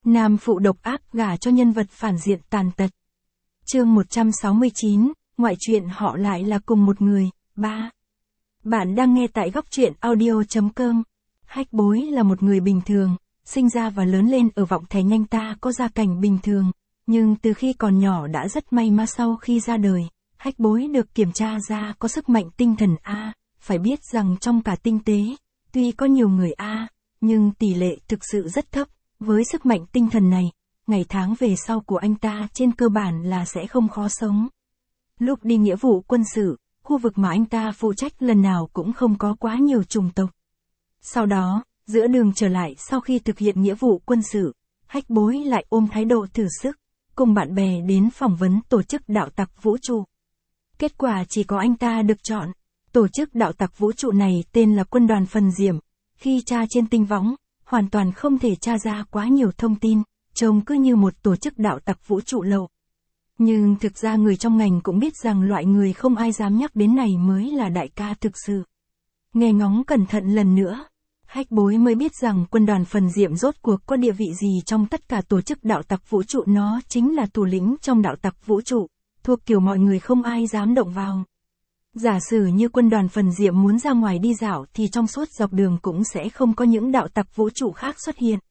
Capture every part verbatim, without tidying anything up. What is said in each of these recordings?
Nam phụ độc ác gả cho nhân vật phản diện tàn tật. Chương một trăm sáu mươi chín, ngoại truyện họ lại là cùng một người. ba. Bạn đang nghe tại góc truyện audio chấm com. Hách Bối là một người bình thường, sinh ra và lớn lên ở Vọng Thành. Anh ta có gia cảnh bình thường, nhưng từ khi còn nhỏ đã rất may mắn. Sau khi ra đời, Hách Bối được kiểm tra ra có sức mạnh tinh thần A. Phải biết rằng trong cả tinh tế, tuy có nhiều người A, nhưng tỷ lệ thực sự rất thấp. Với sức mạnh tinh thần này, ngày tháng về sau của anh ta trên cơ bản là sẽ không khó sống. Lúc đi nghĩa vụ quân sự, khu vực mà anh ta phụ trách lần nào cũng không có quá nhiều chủng tộc. Sau đó, giữa đường trở lại sau khi thực hiện nghĩa vụ quân sự, Hách Bối lại ôm thái độ thử sức, cùng bạn bè đến phỏng vấn tổ chức đạo tặc vũ trụ. Kết quả chỉ có anh ta được chọn. Tổ chức đạo tặc vũ trụ này tên là Quân đoàn Phần Diệm. Khi tra trên tinh võng, hoàn toàn không thể tra ra quá nhiều thông tin, trông cứ như một tổ chức đạo tặc vũ trụ lậu. Nhưng thực ra người trong ngành cũng biết rằng loại người không ai dám nhắc đến này mới là đại ca thực sự. Nghe ngóng cẩn thận lần nữa, Hách Bối mới biết rằng Quân đoàn Phần Diệm rốt cuộc có địa vị gì trong tất cả tổ chức đạo tặc vũ trụ. Nó chính là thủ lĩnh trong đạo tặc vũ trụ, thuộc kiểu mọi người không ai dám động vào. Giả sử như quân đoàn Phần Diệm muốn ra ngoài đi dạo thì trong suốt dọc đường cũng sẽ không có những đạo tặc vũ trụ khác xuất hiện.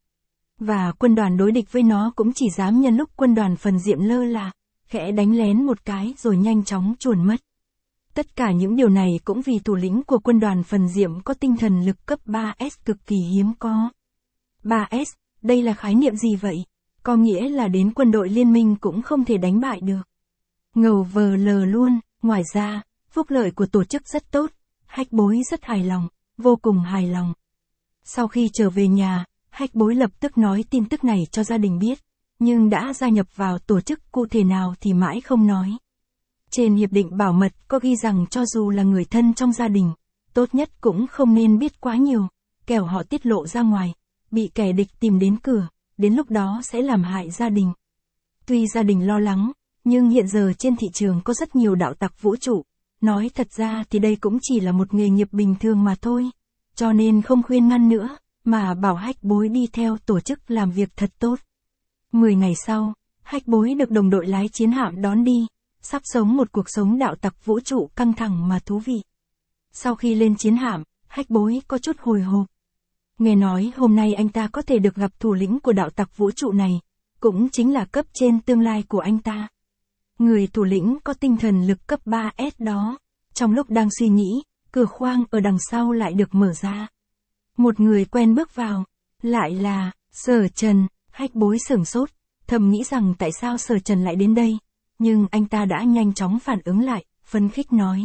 Và quân đoàn đối địch với nó cũng chỉ dám nhân lúc quân đoàn Phần Diệm lơ là, khẽ đánh lén một cái rồi nhanh chóng chuồn mất. Tất cả những điều này cũng vì thủ lĩnh của quân đoàn Phần Diệm có tinh thần lực cấp ba S cực kỳ hiếm có. ba S, đây là khái niệm gì vậy? Có nghĩa là đến quân đội liên minh cũng không thể đánh bại được. Ngầu vờ lờ luôn. Ngoài ra, phúc lợi của tổ chức rất tốt, Hách Bối rất hài lòng, vô cùng hài lòng. Sau khi trở về nhà, Hách Bối lập tức nói tin tức này cho gia đình biết, nhưng đã gia nhập vào tổ chức cụ thể nào thì mãi không nói. Trên hiệp định bảo mật có ghi rằng cho dù là người thân trong gia đình, tốt nhất cũng không nên biết quá nhiều, kẻo họ tiết lộ ra ngoài, bị kẻ địch tìm đến cửa, đến lúc đó sẽ làm hại gia đình. Tuy gia đình lo lắng, nhưng hiện giờ trên thị trường có rất nhiều đạo tặc vũ trụ. Nói thật ra thì đây cũng chỉ là một nghề nghiệp bình thường mà thôi, cho nên không khuyên ngăn nữa, mà bảo Hách Bối đi theo tổ chức làm việc thật tốt. Mười ngày sau, Hách Bối được đồng đội lái chiến hạm đón đi, sắp sống một cuộc sống đạo tặc vũ trụ căng thẳng mà thú vị. Sau khi lên chiến hạm, Hách Bối có chút hồi hộp. Nghe nói hôm nay anh ta có thể được gặp thủ lĩnh của đạo tặc vũ trụ này, cũng chính là cấp trên tương lai của anh ta. Người thủ lĩnh có tinh thần lực cấp ba S đó. Trong lúc đang suy nghĩ, cửa khoang ở đằng sau lại được mở ra. Một người quen bước vào. Lại là Sở Trần. Hách Bối sửng sốt, thầm nghĩ rằng tại sao Sở Trần lại đến đây. Nhưng anh ta đã nhanh chóng phản ứng lại, phấn khích nói.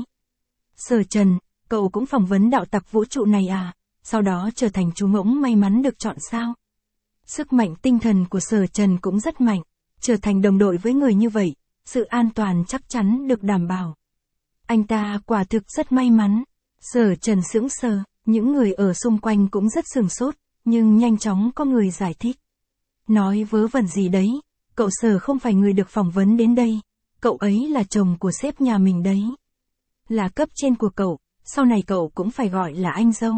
Sở Trần, cậu cũng phỏng vấn đạo tặc vũ trụ này à? Sau đó trở thành chú ngỗng may mắn được chọn sao? Sức mạnh tinh thần của Sở Trần cũng rất mạnh. Trở thành đồng đội với người như vậy, sự an toàn chắc chắn được đảm bảo. Anh ta quả thực rất may mắn. Sở Trần sững sờ, những người ở xung quanh cũng rất sửng sốt, nhưng nhanh chóng có người giải thích. Nói vớ vẩn gì đấy, cậu Sở không phải người được phỏng vấn đến đây, cậu ấy là chồng của sếp nhà mình đấy. Là cấp trên của cậu, sau này cậu cũng phải gọi là anh dâu.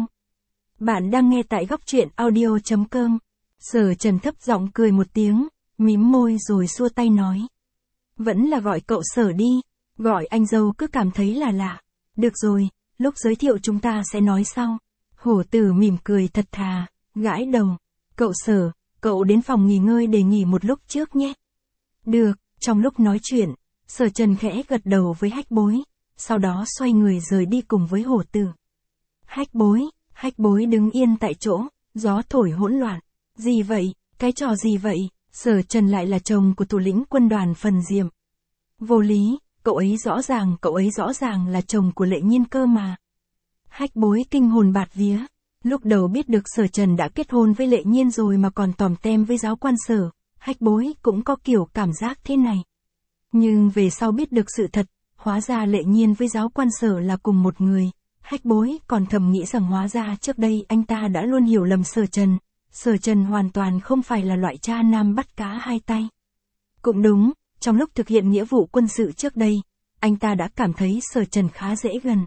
Bạn đang nghe tại góc truyện audio chấm com. Sở Trần thấp giọng cười một tiếng, mím môi rồi xua tay nói. Vẫn là gọi cậu Sở đi, gọi anh dâu cứ cảm thấy là lạ. Được rồi, lúc giới thiệu chúng ta sẽ nói sau. Hổ Tử mỉm cười thật thà, gãi đầu. Cậu Sở, cậu đến phòng nghỉ ngơi để nghỉ một lúc trước nhé. Được, trong lúc nói chuyện, Sở Trần khẽ gật đầu với Hách Bối, sau đó xoay người rời đi cùng với Hổ Tử. Hách Bối, Hách Bối đứng yên tại chỗ, gió thổi hỗn loạn. Gì vậy, cái trò gì vậy? Sở Trần lại là chồng của thủ lĩnh quân đoàn Phần Diệm. Vô lý, cậu ấy rõ ràng, cậu ấy rõ ràng là chồng của Lệ Nhiên cơ mà. Hách Bối kinh hồn bạt vía. Lúc đầu biết được Sở Trần đã kết hôn với Lệ Nhiên rồi mà còn tòm tem với giáo quan Sở, Hách Bối cũng có kiểu cảm giác thế này. Nhưng về sau biết được sự thật, hóa ra Lệ Nhiên với giáo quan Sở là cùng một người. Hách Bối còn thầm nghĩ rằng hóa ra trước đây anh ta đã luôn hiểu lầm Sở Trần. Sở Trần hoàn toàn không phải là loại cha nam bắt cá hai tay. Cũng đúng, trong lúc thực hiện nghĩa vụ quân sự trước đây, anh ta đã cảm thấy Sở Trần khá dễ gần.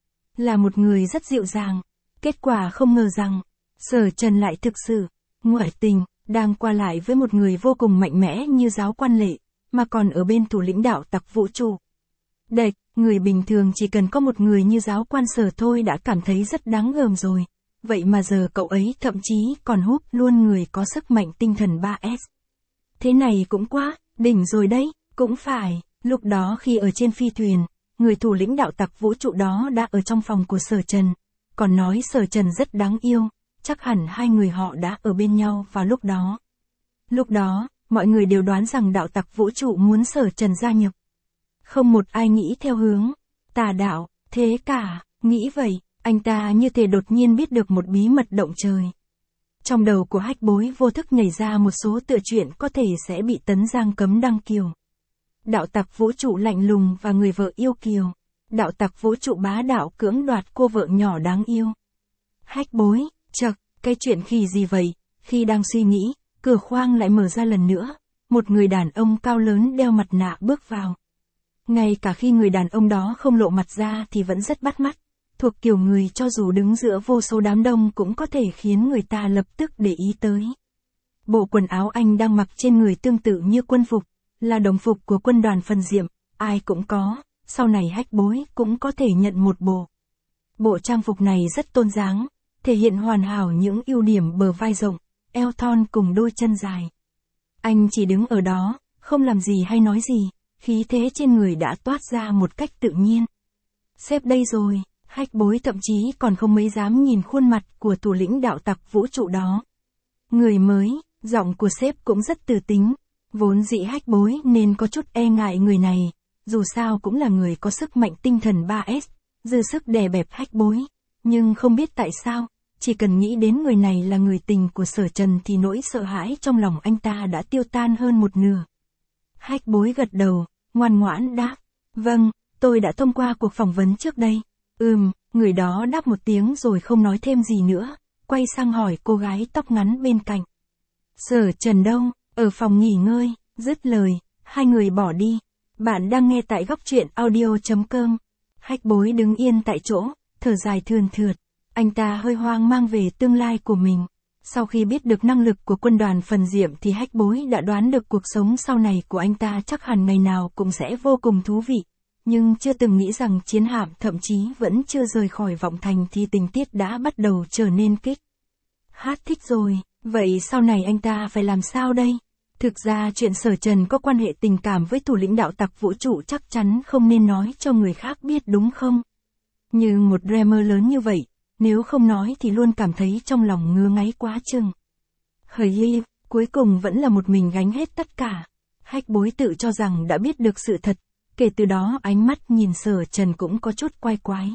Là một người rất dịu dàng. Kết quả không ngờ rằng, Sở Trần lại thực sự ngoại tình. đang qua lại với một người vô cùng mạnh mẽ như giáo quan Lệ, mà còn ở bên thủ lĩnh đạo tặc vũ trụ. Đệch, người bình thường chỉ cần có một người như giáo quan Sở thôi đã cảm thấy rất đáng gờm rồi. Vậy mà giờ cậu ấy thậm chí còn húp luôn người có sức mạnh tinh thần ba S. Thế này cũng quá, đỉnh rồi đấy, cũng phải, lúc đó khi ở trên phi thuyền, người thủ lĩnh đạo tặc vũ trụ đó đã ở trong phòng của Sở Trần, còn nói Sở Trần rất đáng yêu, chắc hẳn hai người họ đã ở bên nhau vào lúc đó. Lúc đó, mọi người đều đoán rằng đạo tặc vũ trụ muốn Sở Trần gia nhập. Không một ai nghĩ theo hướng tà đạo, thế cả, nghĩ vậy, anh ta như thể đột nhiên biết được một bí mật động trời. Trong đầu của Hách Bối vô thức nhảy ra một số tựa truyện có thể sẽ bị Tấn Giang cấm đăng kiều. Đạo tặc vũ trụ lạnh lùng và người vợ yêu kiều. Đạo tặc vũ trụ bá đạo cưỡng đoạt cô vợ nhỏ đáng yêu. Hách Bối, chậc, cái chuyện khi gì vậy? Khi đang suy nghĩ, cửa khoang lại mở ra lần nữa. Một người đàn ông cao lớn đeo mặt nạ bước vào. Ngay cả khi người đàn ông đó không lộ mặt ra thì vẫn rất bắt mắt. Thuộc kiểu người cho dù đứng giữa vô số đám đông cũng có thể khiến người ta lập tức để ý tới. Bộ quần áo anh đang mặc trên người tương tự như quân phục, là đồng phục của quân đoàn Phần Diệm, ai cũng có, sau này Hách Bối cũng có thể nhận một bộ. Bộ trang phục này rất tôn dáng, thể hiện hoàn hảo những ưu điểm bờ vai rộng, eo thon cùng đôi chân dài. Anh chỉ đứng ở đó, không làm gì hay nói gì, khí thế trên người đã toát ra một cách tự nhiên. Sếp đây rồi. Hách Bối thậm chí còn không mấy dám nhìn khuôn mặt của thủ lĩnh đạo tặc vũ trụ đó. Người mới, giọng của sếp cũng rất từ tính, vốn dĩ Hách Bối nên có chút e ngại người này, dù sao cũng là người có sức mạnh tinh thần ba S, dư sức đè bẹp Hách Bối, nhưng không biết tại sao, chỉ cần nghĩ đến người này là người tình của Sở Trần thì nỗi sợ hãi trong lòng anh ta đã tiêu tan hơn một nửa. Hách Bối gật đầu, ngoan ngoãn đáp, vâng, tôi đã thông qua cuộc phỏng vấn trước đây. Ừm, người đó đáp một tiếng rồi không nói thêm gì nữa, quay sang hỏi cô gái tóc ngắn bên cạnh. Sở Trần đâu? Ở phòng nghỉ ngơi, dứt lời, hai người bỏ đi. Bạn đang nghe tại góc truyện audio chấm com. Hách Bối đứng yên tại chỗ, thở dài thườn thượt. Anh ta hơi hoang mang về tương lai của mình. Sau khi biết được năng lực của quân đoàn Phần Diệm thì Hách Bối đã đoán được cuộc sống sau này của anh ta chắc hẳn ngày nào cũng sẽ vô cùng thú vị. Nhưng chưa từng nghĩ rằng chiến hạm thậm chí vẫn chưa rời khỏi vọng thành thì tình tiết đã bắt đầu trở nên kích. Hát thích rồi, vậy sau này anh ta phải làm sao đây? Thực ra chuyện Sở Trần có quan hệ tình cảm với thủ lĩnh đạo tặc vũ trụ chắc chắn không nên nói cho người khác biết đúng không? Như một dreamer lớn như vậy, nếu không nói thì luôn cảm thấy trong lòng ngứa ngáy quá chừng. Hời hi, cuối cùng vẫn là một mình gánh hết tất cả. Hách Bối tự cho rằng đã biết được sự thật. Kể từ đó ánh mắt nhìn Sở Trần cũng có chút quay quái.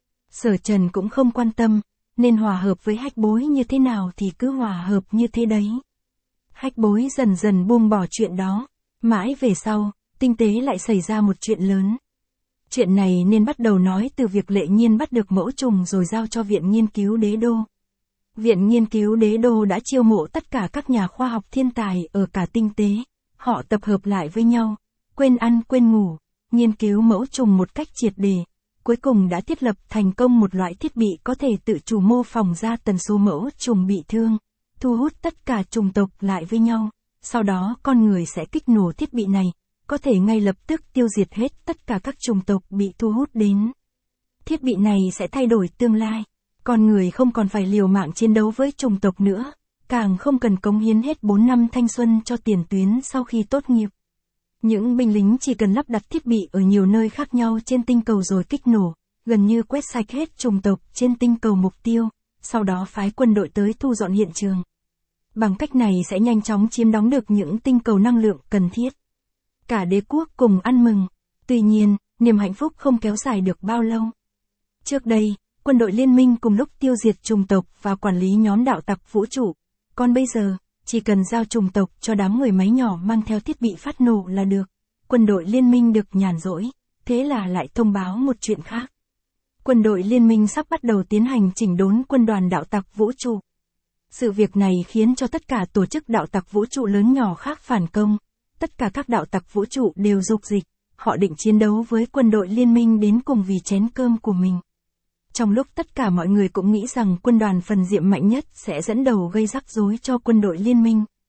Sở Trần cũng không quan tâm, nên hòa hợp với Hách Bối như thế nào thì cứ hòa hợp như thế đấy. Hách Bối dần dần buông bỏ chuyện đó, mãi về sau, tinh tế lại xảy ra một chuyện lớn. Chuyện này nên bắt đầu nói từ việc Lệ Nhiên bắt được mẫu trùng rồi giao cho Viện Nghiên cứu Đế Đô. Viện Nghiên cứu Đế Đô đã chiêu mộ tất cả các nhà khoa học thiên tài ở cả tinh tế, họ tập hợp lại với nhau, quên ăn quên ngủ. Nghiên cứu mẫu trùng một cách triệt để, cuối cùng đã thiết lập thành công một loại thiết bị có thể tự chủ mô phỏng ra tần số mẫu trùng bị thương, thu hút tất cả trùng tộc lại với nhau, sau đó con người sẽ kích nổ thiết bị này, có thể ngay lập tức tiêu diệt hết tất cả các trùng tộc bị thu hút đến. Thiết bị này sẽ thay đổi tương lai, con người không còn phải liều mạng chiến đấu với trùng tộc nữa, càng không cần cống hiến hết bốn năm thanh xuân cho tiền tuyến sau khi tốt nghiệp. Những binh lính chỉ cần lắp đặt thiết bị ở nhiều nơi khác nhau trên tinh cầu rồi kích nổ, gần như quét sạch hết chủng tộc trên tinh cầu mục tiêu, sau đó phái quân đội tới thu dọn hiện trường. Bằng cách này sẽ nhanh chóng chiếm đóng được những tinh cầu năng lượng cần thiết. Cả đế quốc cùng ăn mừng. Tuy nhiên, niềm hạnh phúc không kéo dài được bao lâu. Trước đây, quân đội liên minh cùng lúc tiêu diệt chủng tộc và quản lý nhóm đạo tặc vũ trụ. Còn bây giờ, chỉ cần giao chủng tộc cho đám người máy nhỏ mang theo thiết bị phát nổ là được. Quân đội liên minh được nhàn rỗi, thế là lại thông báo một chuyện khác. Quân đội liên minh sắp bắt đầu tiến hành chỉnh đốn quân đoàn đạo tặc vũ trụ. Sự việc này khiến cho tất cả tổ chức đạo tặc vũ trụ lớn nhỏ khác phản công. Tất cả các đạo tặc vũ trụ đều dục dịch, họ định chiến đấu với quân đội liên minh đến cùng vì chén cơm của mình. Trong lúc tất cả mọi người cũng nghĩ rằng quân đoàn Phần Diệm mạnh nhất sẽ dẫn đầu gây rắc rối cho quân đội liên minh,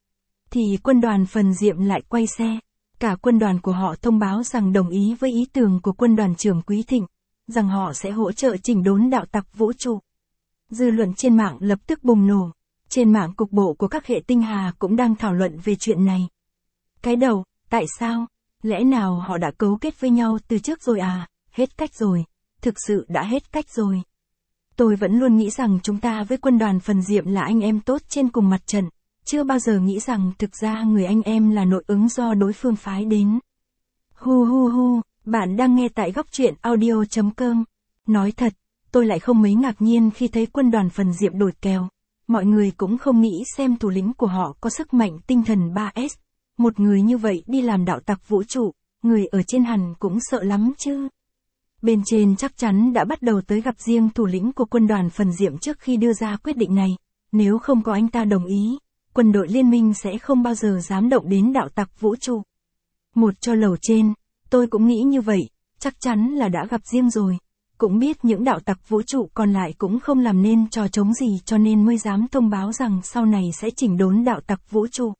thì quân đoàn Phần Diệm lại quay xe. Cả quân đoàn của họ thông báo rằng đồng ý với ý tưởng của quân đoàn trưởng Quý Thịnh, rằng họ sẽ hỗ trợ chỉnh đốn đạo tặc vũ trụ. Dư luận trên mạng lập tức bùng nổ. Trên mạng cục bộ của các hệ tinh hà cũng đang thảo luận về chuyện này. Cái đầu, tại sao? Lẽ nào họ đã cấu kết với nhau từ trước rồi à? Hết cách rồi. Thực sự đã hết cách rồi. Tôi vẫn luôn nghĩ rằng chúng ta với quân đoàn Phần Diệm là anh em tốt trên cùng mặt trận. Chưa bao giờ nghĩ rằng thực ra người anh em là nội ứng do đối phương phái đến. Hu hu hu, bạn đang nghe tại góc truyện audio chấm com. Nói thật, tôi lại không mấy ngạc nhiên khi thấy quân đoàn Phần Diệm đổi kèo. Mọi người cũng không nghĩ xem thủ lĩnh của họ có sức mạnh tinh thần ba S. Một người như vậy đi làm đạo tặc vũ trụ, người ở trên hẳn cũng sợ lắm chứ. Bên trên chắc chắn đã bắt đầu tới gặp riêng thủ lĩnh của quân đoàn Phần Diệm trước khi đưa ra quyết định này. Nếu không có anh ta đồng ý, quân đội liên minh sẽ không bao giờ dám động đến đạo tặc vũ trụ. Một cho lầu trên, tôi cũng nghĩ như vậy, chắc chắn là đã gặp riêng rồi. Cũng biết những đạo tặc vũ trụ còn lại cũng không làm nên trò trống gì cho nên mới dám thông báo rằng sau này sẽ chỉnh đốn đạo tặc vũ trụ.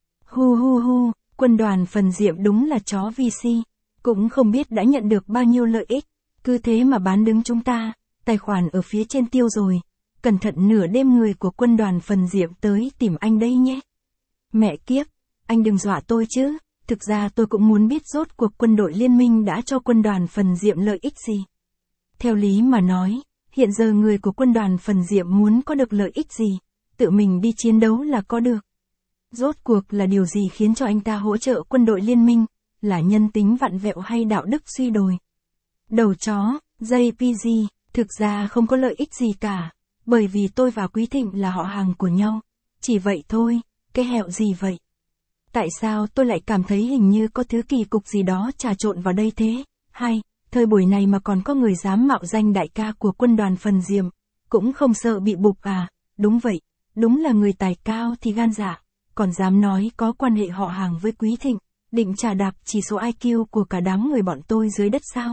Hu hu hu, quân đoàn Phần Diệm đúng là chó vê xê, cũng không biết đã nhận được bao nhiêu lợi ích, cứ thế mà bán đứng chúng ta, tài khoản ở phía trên tiêu rồi. Cẩn thận nửa đêm người của quân đoàn Phần Diệm tới tìm anh đây nhé. Mẹ kiếp, anh đừng dọa tôi chứ, thực ra tôi cũng muốn biết rốt cuộc quân đội liên minh đã cho quân đoàn Phần Diệm lợi ích gì. Theo lý mà nói, hiện giờ người của quân đoàn Phần Diệm muốn có được lợi ích gì, tự mình đi chiến đấu là có được. Rốt cuộc là điều gì khiến cho anh ta hỗ trợ quân đội liên minh, là nhân tính vặn vẹo hay đạo đức suy đồi? Đầu chó, jê pê giê, thực ra không có lợi ích gì cả, bởi vì tôi và Quý Thịnh là họ hàng của nhau. Chỉ vậy thôi, cái hẹo gì vậy? Tại sao tôi lại cảm thấy hình như có thứ kỳ cục gì đó trà trộn vào đây thế? Hay, thời buổi này mà còn có người dám mạo danh đại ca của quân đoàn Phần Diệm, cũng không sợ bị bục à? Đúng vậy, đúng là người tài cao thì gan dạ, còn dám nói có quan hệ họ hàng với Quý Thịnh, định trà đạp chỉ số i kiu của cả đám người bọn tôi dưới đất sao?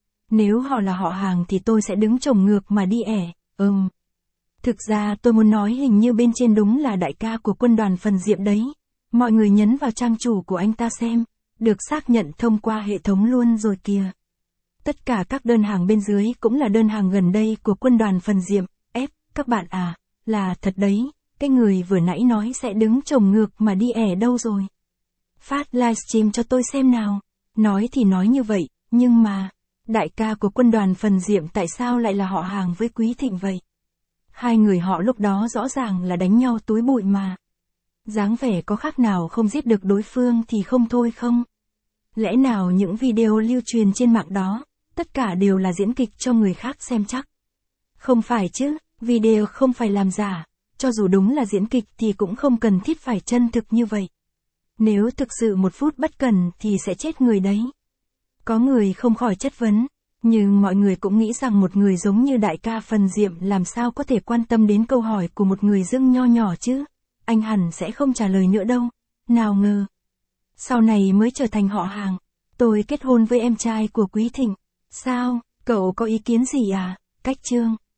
Nếu họ là họ hàng thì tôi sẽ đứng chồng ngược mà đi ẻ, ừm. Thực ra tôi muốn nói hình như bên trên đúng là đại ca của quân đoàn Phần Diệm đấy. Mọi người nhấn vào trang chủ của anh ta xem, được xác nhận thông qua hệ thống luôn rồi kìa. Tất cả các đơn hàng bên dưới cũng là đơn hàng gần đây của quân đoàn Phần Diệm. Ép, các bạn à, là thật đấy, cái người vừa nãy nói sẽ đứng chồng ngược mà đi ẻ đâu rồi? Phát livestream cho tôi xem nào. Nói thì nói như vậy, nhưng mà, đại ca của quân đoàn Phần Diệm tại sao lại là họ hàng với Quý Thịnh vậy? Hai người họ lúc đó rõ ràng là đánh nhau túi bụi mà. Dáng vẻ có khác nào không giết được đối phương thì không thôi không? Lẽ nào những video lưu truyền trên mạng đó, tất cả đều là diễn kịch cho người khác xem chắc? Không phải chứ, video không phải làm giả, cho dù đúng là diễn kịch thì cũng không cần thiết phải chân thực như vậy. Nếu thực sự một phút bất cẩn thì sẽ chết người đấy. Có người không khỏi chất vấn, nhưng mọi người cũng nghĩ rằng một người giống như đại ca Phần Diệm làm sao có thể quan tâm đến câu hỏi của một người dưng nho nhỏ chứ? Anh hẳn sẽ không trả lời nữa đâu. Nào ngờ, sau này mới trở thành họ hàng. Tôi kết hôn với em trai của Quý Thịnh. Sao, cậu có ý kiến gì à? Cách chương